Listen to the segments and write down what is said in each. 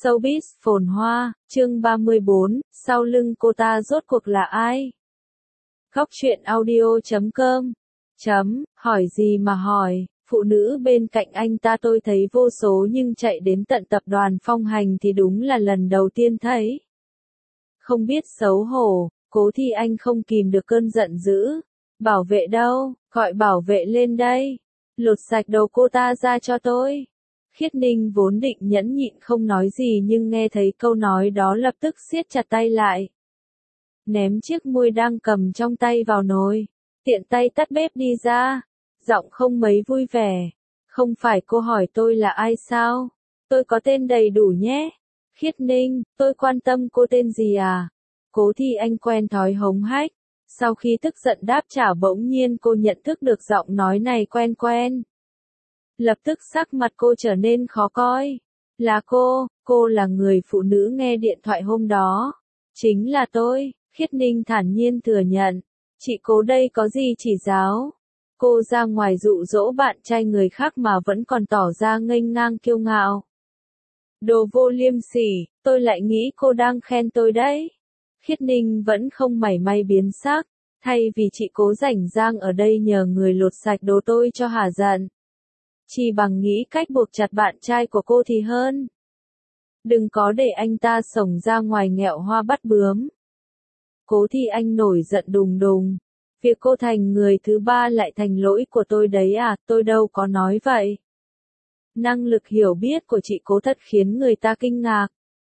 Showbiz phồn hoa, chương 34, sau lưng cô ta rốt cuộc là ai? Góc truyện audio.com hỏi gì mà hỏi, phụ nữ bên cạnh anh ta tôi thấy vô số nhưng chạy đến tận tập đoàn Phong Hành thì đúng là lần đầu tiên thấy. Không biết xấu hổ, Cố Thi Anh không kìm được cơn giận dữ. Bảo vệ đâu, gọi bảo vệ lên đây. Lột sạch đầu cô ta ra cho tôi. Khiết Ninh vốn định nhẫn nhịn không nói gì nhưng nghe thấy câu nói đó lập tức siết chặt tay lại. Ném chiếc muôi đang cầm trong tay vào nồi, tiện tay tắt bếp đi ra, giọng không mấy vui vẻ. Không phải cô hỏi tôi là ai sao? Tôi có tên đầy đủ nhé. Khiết Ninh, tôi quan tâm cô tên gì à? Cố Thi Anh quen thói hống hách. Sau khi tức giận đáp trả bỗng nhiên cô nhận thức được giọng nói này quen quen. Lập tức sắc mặt cô trở nên khó coi. Là cô là người phụ nữ nghe điện thoại hôm đó. Chính là tôi, Khiết Ninh thản nhiên thừa nhận. Chị Cố đây có gì chỉ giáo. Cô ra ngoài dụ dỗ bạn trai người khác mà vẫn còn tỏ ra nghênh ngang kiêu ngạo. Đồ vô liêm sỉ, tôi lại nghĩ cô đang khen tôi đấy. Khiết Ninh vẫn không mảy may biến sắc, thay vì chị Cố rảnh rang ở đây nhờ người lột sạch đồ tôi cho hả giận. Chỉ bằng nghĩ cách buộc chặt bạn trai của cô thì hơn. Đừng có để anh ta xổng ra ngoài nghẹo hoa bắt bướm. Cố Thi Anh nổi giận đùng đùng. Việc cô thành người thứ ba lại thành lỗi của tôi đấy à, tôi đâu có nói vậy. Năng lực hiểu biết của chị Cố thật khiến người ta kinh ngạc.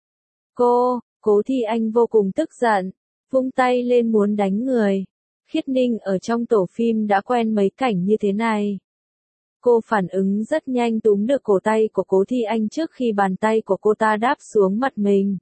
Cố Thi Anh vô cùng tức giận, vung tay lên muốn đánh người. Khiết Ninh ở trong tổ phim đã quen mấy cảnh như thế này. Cô phản ứng rất nhanh túm được cổ tay của Cố Thi Anh trước khi bàn tay của cô ta đáp xuống mặt mình.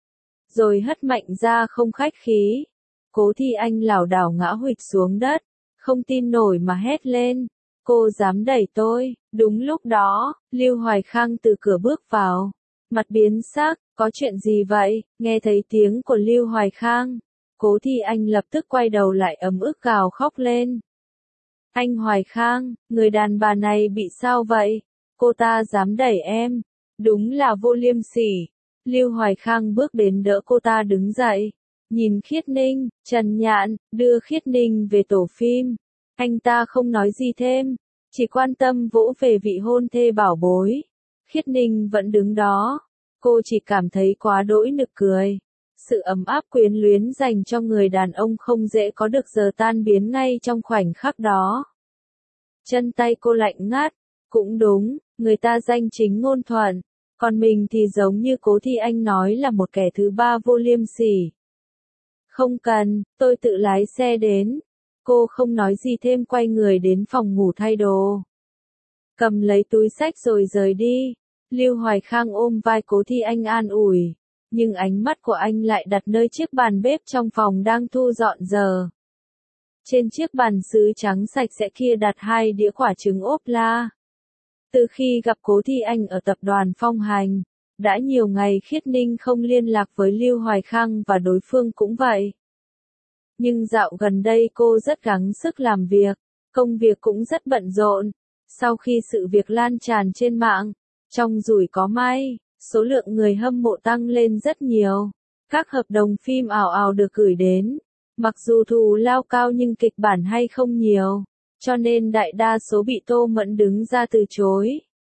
Rồi hất mạnh ra không khách khí. Cố Thi Anh lảo đảo ngã huỵch xuống đất, không tin nổi mà hét lên. Cô dám đẩy tôi. Đúng lúc đó, Lưu Hoài Khang từ cửa bước vào. Mặt biến sắc, có chuyện gì vậy? Nghe thấy tiếng của Lưu Hoài Khang. Cố Thi Anh lập tức quay đầu lại ấm ức gào khóc lên. Anh Hoài Khang, người đàn bà này bị sao vậy? Cô ta dám đẩy em. Đúng là vô liêm sỉ. Lưu Hoài Khang bước đến đỡ cô ta đứng dậy. Nhìn Khiết Ninh, Trần Nhạn, đưa Khiết Ninh về tổ phim. Anh ta không nói gì thêm, chỉ quan tâm vỗ về vị hôn thê bảo bối. Khiết Ninh vẫn đứng đó. Cô chỉ cảm thấy quá đỗi nực cười. Sự ấm áp quyến luyến dành cho người đàn ông không dễ có được giờ tan biến ngay trong khoảnh khắc đó. Chân tay cô lạnh ngắt. Cũng đúng, người ta danh chính ngôn thuận. Còn mình thì giống như Cố Thi Anh nói là một kẻ thứ ba vô liêm sỉ. Không cần, tôi tự lái xe đến. Cô không nói gì thêm quay người đến phòng ngủ thay đồ. Cầm lấy túi xách rồi rời đi. Lưu Hoài Khang ôm vai Cố Thi Anh an ủi. Nhưng ánh mắt của anh lại đặt nơi chiếc bàn bếp trong phòng đang thu dọn giờ. Trên chiếc bàn sứ trắng sạch sẽ kia đặt 2 đĩa quả trứng ốp la. Từ khi gặp Cố Thi Anh ở tập đoàn Phong Hành, đã nhiều ngày Khiết Ninh không liên lạc với Lưu Hoài Khang và đối phương cũng vậy. Nhưng dạo gần đây cô rất gắng sức làm việc, công việc cũng rất bận rộn. Sau khi sự việc lan tràn trên mạng, trong rủi có may, số lượng người hâm mộ tăng lên rất nhiều. Các hợp đồng phim ào ào được gửi đến. Mặc dù thù lao cao nhưng kịch bản hay không nhiều, cho nên đại đa số bị Tô Mẫn đứng ra từ chối.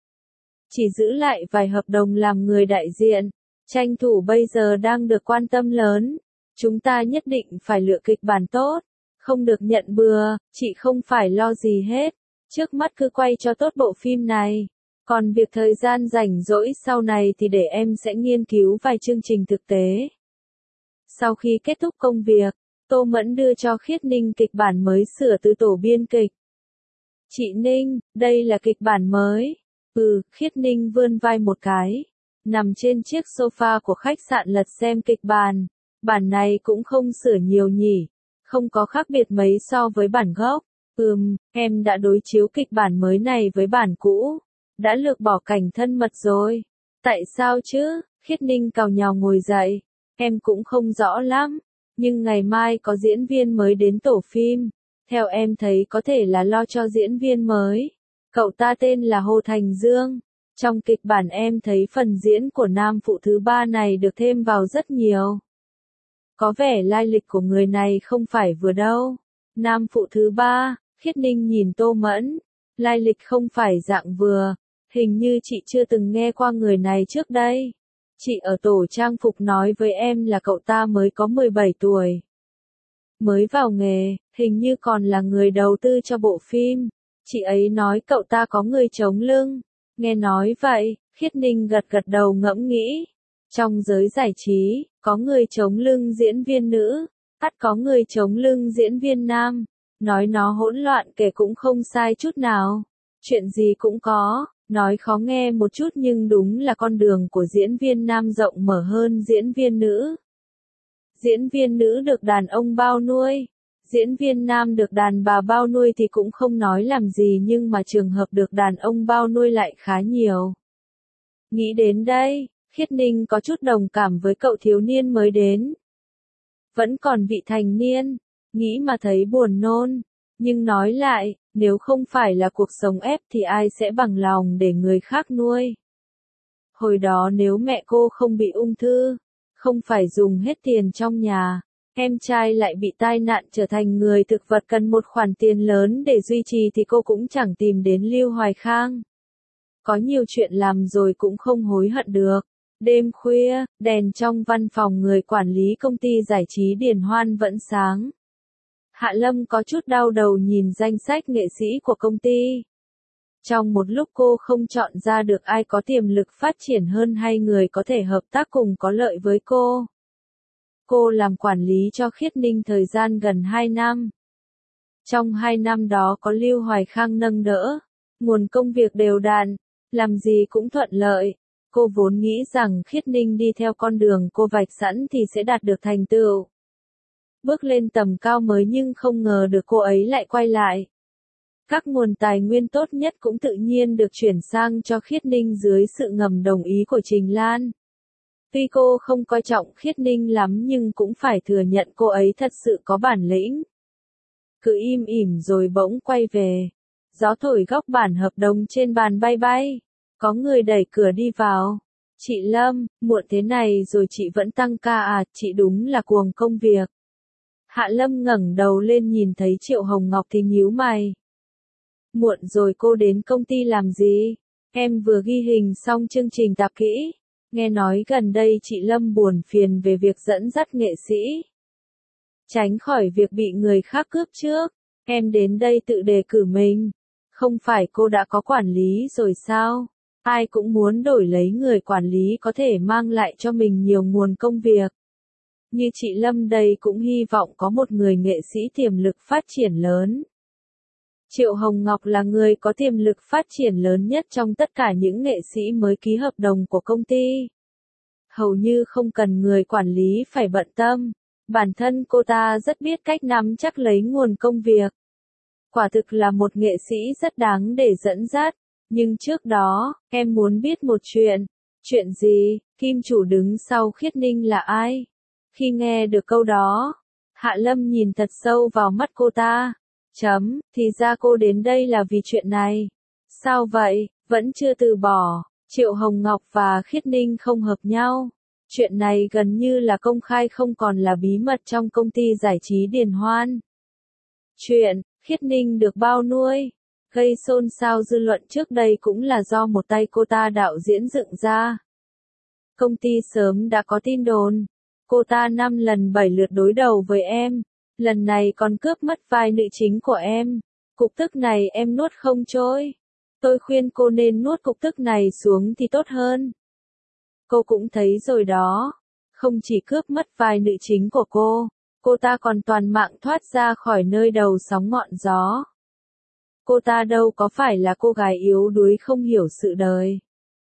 Chỉ giữ lại vài hợp đồng làm người đại diện. Tranh thủ bây giờ đang được quan tâm lớn. Chúng ta nhất định phải lựa kịch bản tốt, không được nhận bừa, chị không phải lo gì hết. Trước mắt cứ quay cho tốt bộ phim này. Còn việc thời gian rảnh rỗi sau này thì để em sẽ nghiên cứu vài chương trình thực tế. Sau khi kết thúc công việc, Tô Mẫn đưa cho Khiết Ninh kịch bản mới sửa từ tổ biên kịch. Chị Ninh, đây là kịch bản mới. Khiết Ninh vươn vai một cái. Nằm trên chiếc sofa của khách sạn lật xem kịch bản. Bản này cũng không sửa nhiều nhỉ. Không có khác biệt mấy so với bản gốc. Em đã đối chiếu kịch bản mới này với bản cũ. Đã lược bỏ cảnh thân mật rồi. Tại sao chứ? Khiết Ninh càu nhàu ngồi dậy. Em cũng không rõ lắm. Nhưng ngày mai có diễn viên mới đến tổ phim. Theo em thấy có thể là lo cho diễn viên mới. Cậu ta tên là Hồ Thành Dương. Trong kịch bản em thấy phần diễn của nam phụ thứ ba này được thêm vào rất nhiều. Có vẻ lai lịch của người này không phải vừa đâu. Nam phụ thứ ba, Khiết Ninh nhìn Tô Mẫn. Lai lịch không phải dạng vừa. Hình như chị chưa từng nghe qua người này trước đây. Chị ở tổ trang phục nói với em là cậu ta mới có 17 tuổi. Mới vào nghề, hình như còn là người đầu tư cho bộ phim. Chị ấy nói cậu ta có người chống lưng. Nghe nói vậy, Khiết Ninh gật gật đầu ngẫm nghĩ. Trong giới giải trí, có người chống lưng diễn viên nữ, ắt có người chống lưng diễn viên nam. Nói nó hỗn loạn kể cũng không sai chút nào. Chuyện gì cũng có, nói khó nghe một chút nhưng đúng là con đường của diễn viên nam rộng mở hơn diễn viên nữ. Diễn viên nữ được đàn ông bao nuôi, diễn viên nam được đàn bà bao nuôi thì cũng không nói làm gì, nhưng mà trường hợp được đàn ông bao nuôi lại khá nhiều. Nghĩ đến đây, Khiết Ninh có chút đồng cảm với cậu thiếu niên mới đến. Vẫn còn vị thành niên, nghĩ mà thấy buồn nôn, nhưng nói lại, nếu không phải là cuộc sống ép thì ai sẽ bằng lòng để người khác nuôi. Hồi đó nếu mẹ cô không bị ung thư, không phải dùng hết tiền trong nhà, em trai lại bị tai nạn trở thành người thực vật cần một khoản tiền lớn để duy trì thì cô cũng chẳng tìm đến Lưu Hoài Khang. Có nhiều chuyện làm rồi cũng không hối hận được. Đêm khuya, đèn trong văn phòng người quản lý công ty giải trí Điền Hoan vẫn sáng. Hạ Lâm có chút đau đầu nhìn danh sách nghệ sĩ của công ty. Trong một lúc cô không chọn ra được ai có tiềm lực phát triển hơn hay người có thể hợp tác cùng có lợi với cô. Cô làm quản lý cho Khiết Ninh thời gian gần 2 năm. Trong 2 năm đó có Lưu Hoài Khang nâng đỡ, nguồn công việc đều đặn, làm gì cũng thuận lợi. Cô vốn nghĩ rằng Khiết Ninh đi theo con đường cô vạch sẵn thì sẽ đạt được thành tựu. Bước lên tầm cao mới nhưng không ngờ được cô ấy lại quay lại. Các nguồn tài nguyên tốt nhất cũng tự nhiên được chuyển sang cho Khiết Ninh dưới sự ngầm đồng ý của Trình Lan. Tuy cô không coi trọng Khiết Ninh lắm nhưng cũng phải thừa nhận cô ấy thật sự có bản lĩnh. Cứ im ỉm rồi bỗng quay về. Gió thổi góc bản hợp đồng trên bàn bay bay. Có người đẩy cửa đi vào. Chị Lâm, muộn thế này rồi chị vẫn tăng ca à, chị đúng là cuồng công việc. Hạ Lâm ngẩng đầu lên nhìn thấy Triệu Hồng Ngọc thì nhíu mày. Muộn rồi cô đến công ty làm gì? Em vừa ghi hình xong chương trình tạp kỹ. Nghe nói gần đây chị Lâm buồn phiền về việc dẫn dắt nghệ sĩ. Tránh khỏi việc bị người khác cướp trước. Em đến đây tự đề cử mình. Không phải cô đã có quản lý rồi sao? Ai cũng muốn đổi lấy người quản lý có thể mang lại cho mình nhiều nguồn công việc. Như chị Lâm đây cũng hy vọng có một người nghệ sĩ tiềm lực phát triển lớn. Triệu Hồng Ngọc là người có tiềm lực phát triển lớn nhất trong tất cả những nghệ sĩ mới ký hợp đồng của công ty. Hầu như không cần người quản lý phải bận tâm. Bản thân cô ta rất biết cách nắm chắc lấy nguồn công việc. Quả thực là một nghệ sĩ rất đáng để dẫn dắt. Nhưng trước đó, em muốn biết một chuyện. Chuyện gì? Kim chủ đứng sau Khiết Ninh là ai? Khi nghe được câu đó, Hạ Lâm nhìn thật sâu vào mắt cô ta. Thì ra cô đến đây là vì chuyện này. Sao vậy? Vẫn chưa từ bỏ. Triệu Hồng Ngọc và Khiết Ninh không hợp nhau. Chuyện này gần như là công khai không còn là bí mật trong công ty giải trí Điền Hoan. Chuyện, Khiết Ninh được bao nuôi, gây xôn xao dư luận trước đây cũng là do một tay cô ta đạo diễn dựng ra. Công ty sớm đã có tin đồn. Cô ta 5 lần 7 lượt đối đầu với em. Lần này còn cướp mất vai nữ chính của em. Cục tức này em nuốt không trôi. Tôi khuyên cô nên nuốt cục tức này xuống thì tốt hơn. Cô cũng thấy rồi đó. Không chỉ cướp mất vai nữ chính của cô ta còn toàn mạng thoát ra khỏi nơi đầu sóng ngọn gió. Cô ta đâu có phải là cô gái yếu đuối không hiểu sự đời.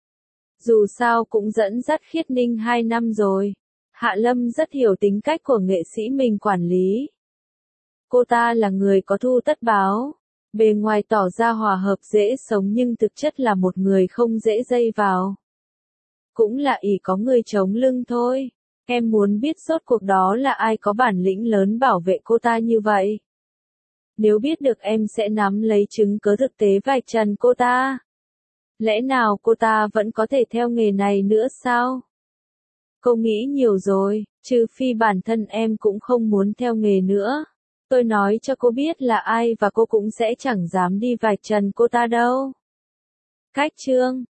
Dù sao cũng dẫn dắt Khiết Ninh 2 năm rồi. Hạ Lâm rất hiểu tính cách của nghệ sĩ mình quản lý. Cô ta là người có thu tất báo. Bề ngoài tỏ ra hòa hợp dễ sống nhưng thực chất là một người không dễ dây vào. Cũng là ỷ có người chống lưng thôi. Em muốn biết rốt cuộc đó là ai có bản lĩnh lớn bảo vệ cô ta như vậy. Nếu biết được em sẽ nắm lấy chứng cớ thực tế vạch trần cô ta. Lẽ nào cô ta vẫn có thể theo nghề này nữa sao? Cô nghĩ nhiều rồi, trừ phi bản thân em cũng không muốn theo nghề nữa. Tôi nói cho cô biết là ai và cô cũng sẽ chẳng dám đi vạch trần cô ta đâu. Cách chương